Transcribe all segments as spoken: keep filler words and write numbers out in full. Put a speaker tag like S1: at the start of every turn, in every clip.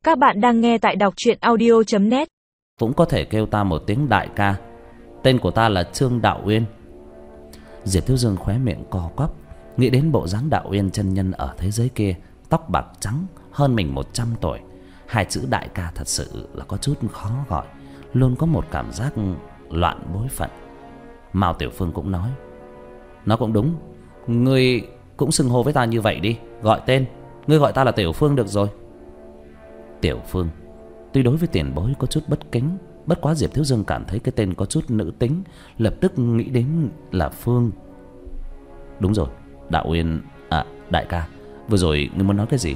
S1: Các bạn đang nghe tại đọc truyện audio chấm net.
S2: Cũng có thể kêu ta một tiếng đại ca. Tên của ta là Trương Đạo Uyên. Diệp Thiếu Dương khóe miệng co quắp, nghĩ đến bộ dáng Đạo Uyên chân nhân ở thế giới kia, tóc bạc trắng, hơn mình một trăm tuổi. Hai chữ đại ca thật sự là có chút khó gọi, luôn có một cảm giác loạn bối phận. Mao Tiểu Phương cũng nói: Nó cũng đúng, ngươi cũng xưng hô với ta như vậy đi, gọi tên. Ngươi gọi ta là Tiểu Phương được rồi. Tiểu Phương tuy đối với tiền bối có chút bất kính, bất quá Diệp Thiếu Dương cảm thấy cái tên có chút nữ tính, lập tức nghĩ đến là Phương. Đúng rồi, Đạo Uyên, à đại ca, vừa rồi ngươi muốn nói cái gì?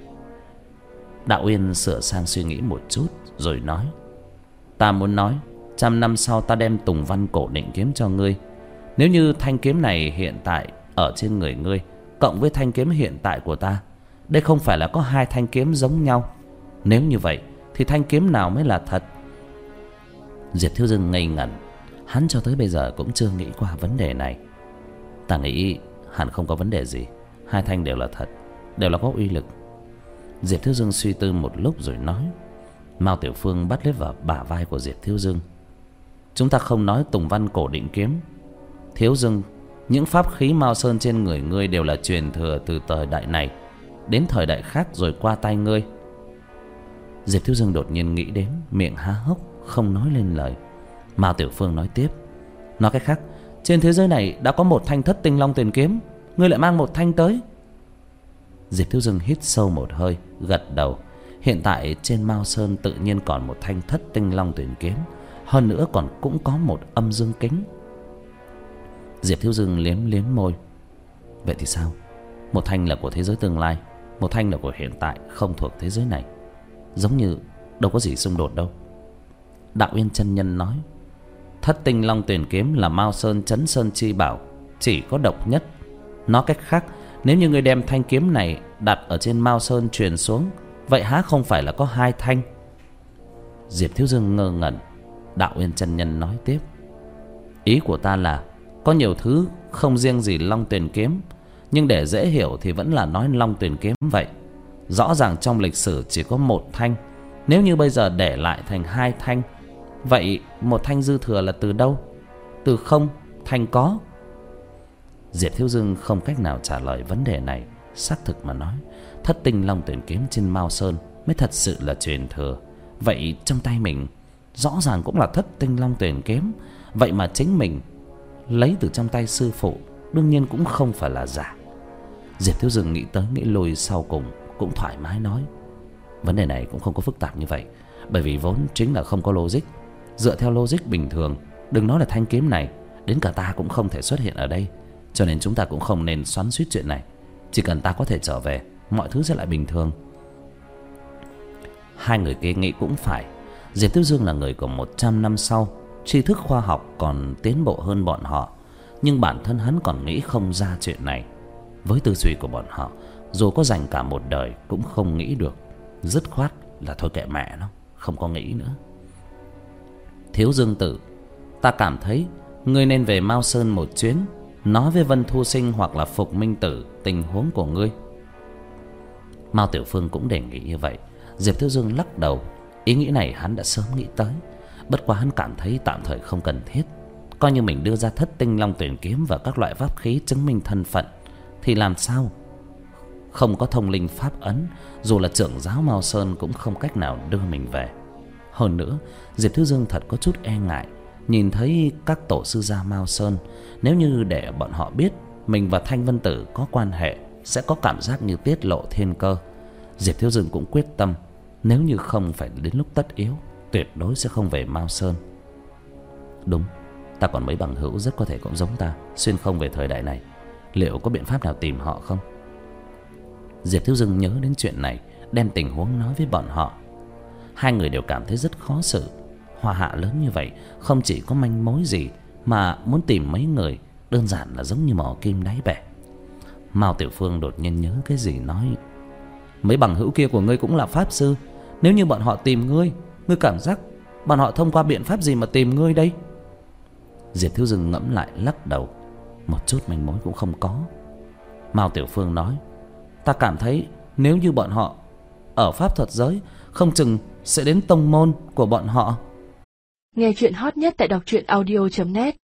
S2: Đạo Uyên sửa sang suy nghĩ một chút rồi nói: Ta muốn nói trăm năm sau ta đem Tùng Văn Cổ Định Kiếm cho ngươi. Nếu như thanh kiếm này hiện tại ở trên người ngươi cộng với thanh kiếm hiện tại của ta, đây không phải là có hai thanh kiếm giống nhau. Nếu như vậy thì thanh kiếm nào mới là thật? Diệp Thiếu Dương ngây ngẩn, hắn cho tới bây giờ cũng chưa nghĩ qua vấn đề này. Ta nghĩ hẳn không có vấn đề gì, hai thanh đều là thật, đều là có uy lực. Diệp Thiếu Dương suy tư một lúc rồi nói. Mao Tiểu Phương bắt lấy vào bả vai của Diệp Thiếu Dương: Chúng ta không nói Tùng Văn Cổ Định Kiếm. Thiếu Dương, những pháp khí Mao Sơn trên người ngươi đều là truyền thừa từ thời đại này đến thời đại khác rồi qua tay ngươi. Diệp Thiếu Dương đột nhiên nghĩ đến, miệng há hốc không nói lên lời. Mao Tiểu Phương nói tiếp: Nói cách khác, trên thế giới này đã có một thanh Thất Tinh Long Tuyền Kiếm, ngươi lại mang một thanh tới. Diệp Thiếu Dương hít sâu một hơi, gật đầu. Hiện tại trên Mao Sơn tự nhiên còn một thanh Thất Tinh Long Tuyền Kiếm, hơn nữa còn cũng có một âm dương kính. Diệp Thiếu Dương liếm liếm môi: Vậy thì sao? Một thanh là của thế giới tương lai, một thanh là của hiện tại, không thuộc thế giới này, giống như đâu có gì xung đột đâu. Đạo Uyên chân nhân nói: Thất Tinh Long Tuyền Kiếm là Mao Sơn Chấn Sơn chi bảo, chỉ có độc nhất. Nói cách khác, nếu như ngươi đem thanh kiếm này đặt ở trên Mao Sơn truyền xuống, vậy há không phải là có hai thanh? Diệp Thiếu Dương ngơ ngẩn. Đạo Uyên chân nhân nói tiếp: Ý của ta là có nhiều thứ không riêng gì Long Tuyền Kiếm, nhưng để dễ hiểu thì vẫn là nói Long Tuyền Kiếm vậy. Rõ ràng trong lịch sử chỉ có một thanh, nếu như bây giờ để lại thành hai thanh, vậy một thanh dư thừa là từ đâu? Từ không thành có. Diệp Thiếu Dương không cách nào trả lời vấn đề này. Xác thực mà nói, Thất Tinh Long Tuyền Kiếm trên Mao Sơn mới thật sự là truyền thừa. Vậy trong tay mình rõ ràng cũng là Thất Tinh Long Tuyền Kiếm, vậy mà chính mình lấy từ trong tay sư phụ, đương nhiên cũng không phải là giả. Diệp Thiếu Dương nghĩ tới nghĩ lui, sau cùng cũng thoải mái nói: Vấn đề này cũng không có phức tạp như vậy, bởi vì vốn chính là không có logic. Dựa theo logic bình thường, đừng nói là thanh kiếm này, đến cả ta cũng không thể xuất hiện ở đây. Cho nên chúng ta cũng không nên xoắn xuýt chuyện này. Chỉ cần ta có thể trở về, mọi thứ sẽ lại bình thường. Hai người kia nghĩ cũng phải. Diệp Thiếu Dương là người của một trăm năm sau, tri thức khoa học còn tiến bộ hơn bọn họ, nhưng bản thân hắn còn nghĩ không ra chuyện này. Với tư duy của bọn họ, dù có dành cả một đời cũng không nghĩ được. Dứt khoát là thôi kệ mẹ nó, không có nghĩ nữa. Thiếu Dương tử, ta cảm thấy ngươi nên về Mao Sơn một chuyến, nói với Vân Thu Sinh hoặc là Phục Minh Tử tình huống của ngươi. Mao Tiểu Phương cũng đề nghị như vậy. Diệp Thiếu Dương lắc đầu. Ý nghĩ này hắn đã sớm nghĩ tới, bất quá hắn cảm thấy tạm thời không cần thiết. Coi như mình đưa ra Thất Tinh Long Tuyền Kiếm và các loại pháp khí chứng minh thân phận, thì làm sao? Không có thông linh pháp ấn, dù là trưởng giáo Mao Sơn cũng không cách nào đưa mình về. Hơn nữa, Diệp Thiếu Dương thật có chút e ngại nhìn thấy các tổ sư gia Mao Sơn. Nếu như để bọn họ biết mình và Thanh Vân Tử có quan hệ, sẽ có cảm giác như tiết lộ thiên cơ. Diệp Thiếu Dương cũng quyết tâm, nếu như không phải đến lúc tất yếu, tuyệt đối sẽ không về Mao Sơn. Đúng, ta còn mấy bằng hữu rất có thể cũng giống ta, xuyên không về thời đại này. Liệu có biện pháp nào tìm họ không? Diệp Thiếu Dương nhớ đến chuyện này, đem tình huống nói với bọn họ. Hai người đều cảm thấy rất khó xử. Hoa hạ lớn như vậy, không chỉ có manh mối gì, mà muốn tìm mấy người đơn giản là giống như mò kim đáy bể. Mao Tiểu Phương đột nhiên nhớ cái gì nói: Mấy bằng hữu kia của ngươi cũng là pháp sư, nếu như bọn họ tìm ngươi, ngươi cảm giác bọn họ thông qua biện pháp gì mà tìm ngươi đây? Diệp Thiếu Dương ngẫm lại lắc đầu. Một chút manh mối cũng không có. Mao Tiểu Phương nói: Ta cảm thấy nếu như bọn họ ở pháp thuật giới không chừng sẽ đến tông môn của bọn họ.
S1: Nghe chuyện hot nhất tại đọc truyện audio chấm net.